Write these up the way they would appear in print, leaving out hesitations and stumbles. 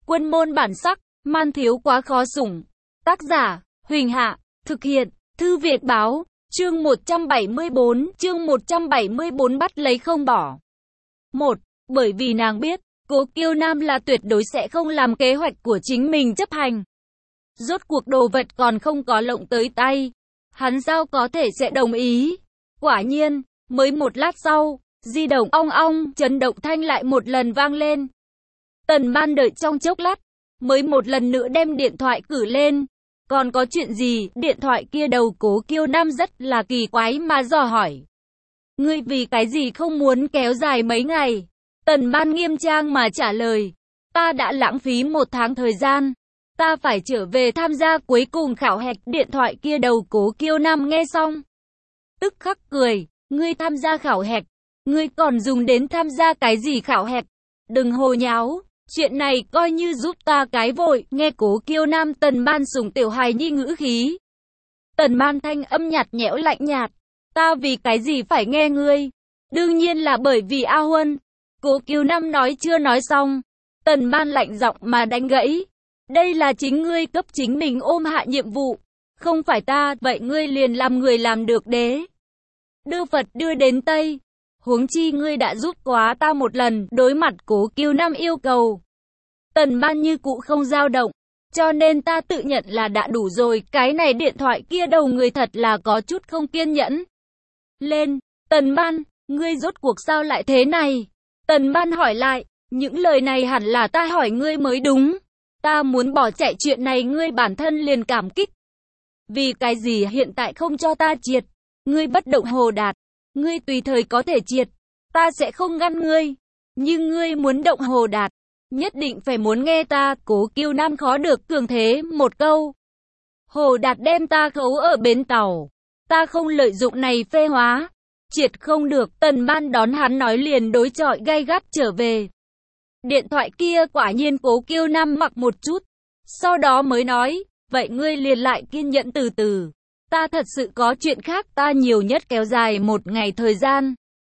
Quân môn bản sắc, man thiếu quá khó sủng. Tác giả, Huỳnh Hạ, thực hiện, Thư Việt Báo, chương 174 bắt lấy không bỏ. 1. Bởi vì nàng biết, Cố Kiêu Nam là tuyệt đối sẽ không làm kế hoạch của chính mình chấp hành. Rốt cuộc đồ vật còn không có lộng tới tay, hắn sao có thể sẽ đồng ý. Quả nhiên, mới một lát sau, di động ong ong, chấn động thanh lại một lần vang lên. Tần Ban đợi trong chốc lát, mới một lần nữa đem điện thoại cử lên. Còn có chuyện gì? Điện thoại kia đầu Cố Kiêu Nam rất là kỳ quái mà dò hỏi. Ngươi vì cái gì không muốn kéo dài mấy ngày? Tần Ban nghiêm trang mà trả lời. Ta đã lãng phí 1 tháng thời gian. Ta phải trở về tham gia cuối cùng khảo hạch. Điện thoại kia đầu Cố Kiêu Nam nghe xong, tức khắc cười. Ngươi tham gia khảo hạch? Ngươi còn dùng đến tham gia cái gì khảo hạch? Đừng hồ nháo. Chuyện này coi như giúp ta cái vội. Nghe Cố Kiêu Nam Tần Ban sủng tiểu hài nhi ngữ khí. Tần Ban thanh âm nhạt nhẽo lạnh nhạt. Ta vì cái gì phải nghe ngươi? Đương nhiên là bởi vì A Huân. Cố Kiêu Nam nói chưa nói xong, Tần Ban lạnh giọng mà đánh gãy. Đây là chính ngươi cấp chính mình ôm hạ nhiệm vụ, không phải ta, vậy ngươi liền làm người làm được đế. Đưa Phật đưa đến Tây, huống chi ngươi đã giúp quá ta một lần. Đối mặt Cố Kiêu Nam yêu cầu, Tần Ban như cũ không dao động, cho nên ta tự nhận là đã đủ rồi. Cái này điện thoại kia đầu người thật là có chút không kiên nhẫn. Lên, Tần Ban, ngươi rốt cuộc sao lại thế này? Tần Ban hỏi lại, những lời này hẳn là ta hỏi ngươi mới đúng. Ta muốn bỏ chạy chuyện này ngươi bản thân liền cảm kích. Vì cái gì hiện tại không cho ta triệt? Ngươi bất động hồ đạt, ngươi tùy thời có thể triệt, ta sẽ không ngăn ngươi. Nhưng ngươi muốn động hồ đạt, nhất định phải muốn nghe ta. Cố Kiêu Nam khó được cường thế một câu. Hồ đạt đem ta khấu ở bến tàu, ta không lợi dụng này phê hóa. Triệt không được. Tần Ban đón hắn nói liền đối chọi gay gắt trở về. Điện thoại kia quả nhiên Cố Kiêu Nam mặc một chút, sau đó mới nói, vậy ngươi liền lại kiên nhẫn từ từ. Ta thật sự có chuyện khác, ta nhiều nhất kéo dài 1 ngày thời gian.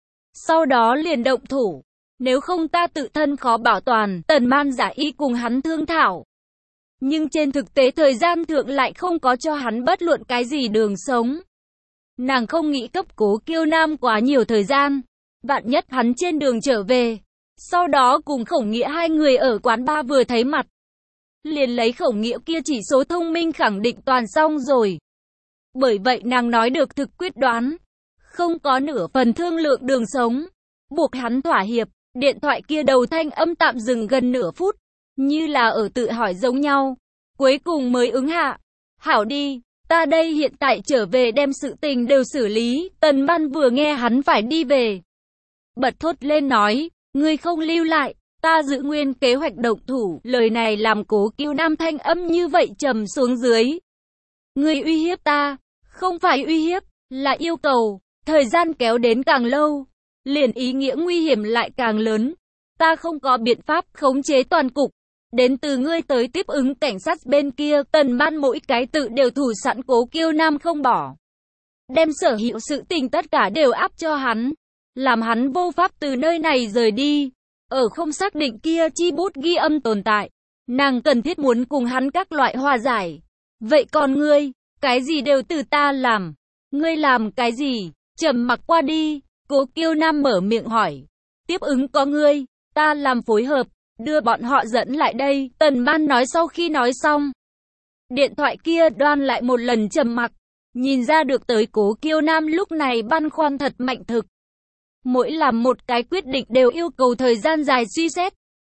Sau đó liền động thủ, nếu không ta tự thân khó bảo toàn. Tần Ban giả ý cùng hắn thương thảo. Nhưng trên thực tế thời gian thượng lại không có cho hắn bất luận cái gì đường sống. Nàng không nghĩ cấp Cố Kiêu Nam quá nhiều thời gian, vạn nhất hắn trên đường trở về, sau đó cùng Khổng Nghĩa hai người ở quán bar vừa thấy mặt, liền lấy Khổng Nghĩa kia chỉ số thông minh khẳng định toàn xong rồi. Bởi vậy nàng nói được thực quyết đoán, không có nửa phần thương lượng đường sống, buộc hắn thỏa hiệp. Điện thoại kia đầu thanh âm tạm dừng gần nửa phút, như là ở tự hỏi giống nhau, cuối cùng mới ứng hạ. Hảo đi. Ta đây hiện tại trở về đem sự tình đều xử lý. Tần Ban vừa nghe hắn phải đi về, bật thốt lên nói, ngươi không lưu lại, ta giữ nguyên kế hoạch động thủ. Lời này làm Cố Kiêu Nam thanh âm như vậy trầm xuống dưới. Ngươi uy hiếp ta, không phải uy hiếp, là yêu cầu. Thời gian kéo đến càng lâu, liền ý nghĩa nguy hiểm lại càng lớn. Ta không có biện pháp khống chế toàn cục. Đến từ ngươi tới tiếp ứng cảnh sát bên kia. Tần Ban mỗi cái tự đều thủ sẵn. Cố Kiêu Nam không bỏ, đem sở hữu sự tình tất cả đều áp cho hắn, làm hắn vô pháp từ nơi này rời đi. Ở không xác định kia chi bút ghi âm tồn tại, nàng cần thiết muốn cùng hắn các loại hòa giải. Vậy còn ngươi, cái gì đều từ ta làm, ngươi làm cái gì? Trầm mặc qua đi, Cố Kiêu Nam mở miệng hỏi, tiếp ứng có ngươi, ta làm phối hợp, đưa bọn họ dẫn lại đây. Tần Ban nói. Sau khi nói xong, điện thoại kia đoan lại một lần trầm mặc. Nhìn ra được tới Cố Kiêu Nam lúc này băn khoăn thật mạnh thực. Mỗi làm một cái quyết định đều yêu cầu thời gian dài suy xét.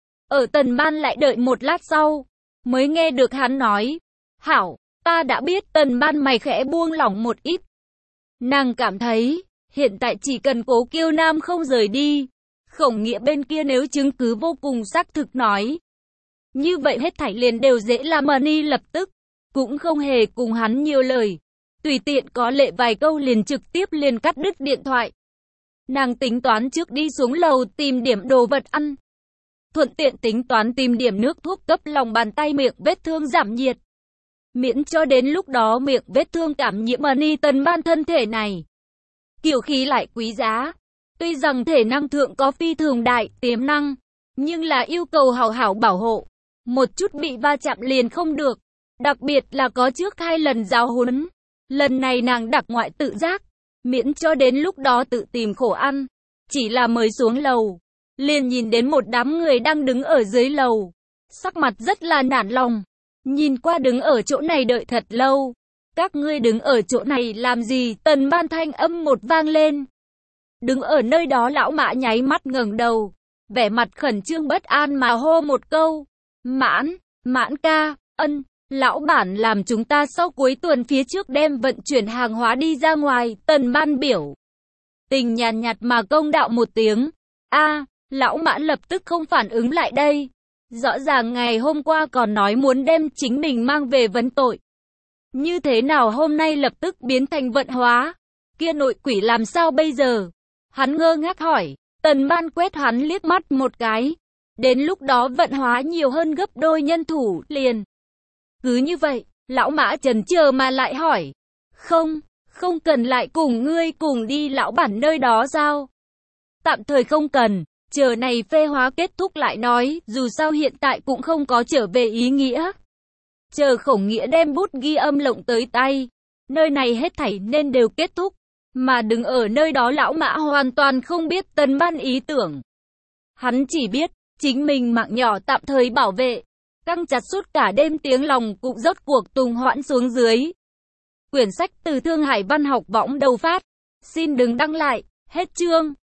Ở Tần Ban lại đợi một lát sau, mới nghe được hắn nói, hảo, ta đã biết. Tần Ban mày khẽ buông lỏng một ít. Nàng cảm thấy, hiện tại chỉ cần Cố Kiêu Nam không rời đi, Khổng Nghĩa bên kia nếu chứng cứ vô cùng xác thực nói, như vậy hết thảy liền đều dễ làm. Money lập tức, cũng không hề cùng hắn nhiều lời, tùy tiện có lệ vài câu liền trực tiếp liền cắt đứt điện thoại. Nàng tính toán trước đi xuống lầu tìm điểm đồ vật ăn, thuận tiện tính toán tìm điểm nước thuốc cấp lòng bàn tay miệng vết thương giảm nhiệt, miễn cho đến lúc đó miệng vết thương cảm nhiễm. Money Tần Ban thân thể này, kiều khí lại quý giá. Tuy rằng thể năng thượng có phi thường đại tiềm năng, nhưng là yêu cầu hảo hảo bảo hộ. một chút bị va chạm liền không được. Đặc biệt là có trước 2 lần giáo huấn. Lần này nàng đặc ngoại tự giác, miễn cho đến lúc đó tự tìm khổ ăn. Chỉ là mới xuống lầu, liền nhìn đến một đám người đang đứng ở dưới lầu. Sắc mặt rất là nản lòng. Nhìn qua đứng ở chỗ này đợi thật lâu. Các ngươi đứng ở chỗ này làm gì? Tần Ban thanh âm một vang lên. Đứng ở nơi đó lão Mã nháy mắt ngẩng đầu, vẻ mặt khẩn trương bất an mà hô một câu. Mãn ca, lão bản làm chúng ta sau cuối tuần phía trước đem vận chuyển hàng hóa đi ra ngoài. Tần Ban biểu tình nhàn nhạt mà công đạo một tiếng. Lão Mã lập tức không phản ứng lại đây. Rõ ràng ngày hôm qua còn nói muốn đem chính mình mang về vấn tội. Như thế nào hôm nay lập tức biến thành vận hóa? Kia nội quỷ làm sao bây giờ? Hắn ngơ ngác hỏi. Tần Ban quét hắn liếc mắt một cái. Đến lúc đó vận hóa nhiều hơn gấp đôi nhân thủ liền. Cứ như vậy, lão Mã chần chờ mà lại hỏi. Không cần lại cùng ngươi cùng đi lão bản nơi đó sao? Tạm thời không cần, chờ này phê hóa kết thúc lại nói, dù sao hiện tại cũng không có trở về ý nghĩa. Chờ Khổng Nghĩa đem bút ghi âm lộng tới tay, nơi này hết thảy nên đều kết thúc, mà đứng ở nơi đó lão Mã hoàn toàn không biết Tần Ban ý tưởng. Hắn chỉ biết, chính mình mạng nhỏ tạm thời bảo vệ, căng chặt suốt cả đêm tiếng lòng cũng rốt cuộc tùng hoãn xuống dưới. Quyển sách từ Thương Hải Văn học võng đầu phát. Xin đừng đăng lại, hết chương.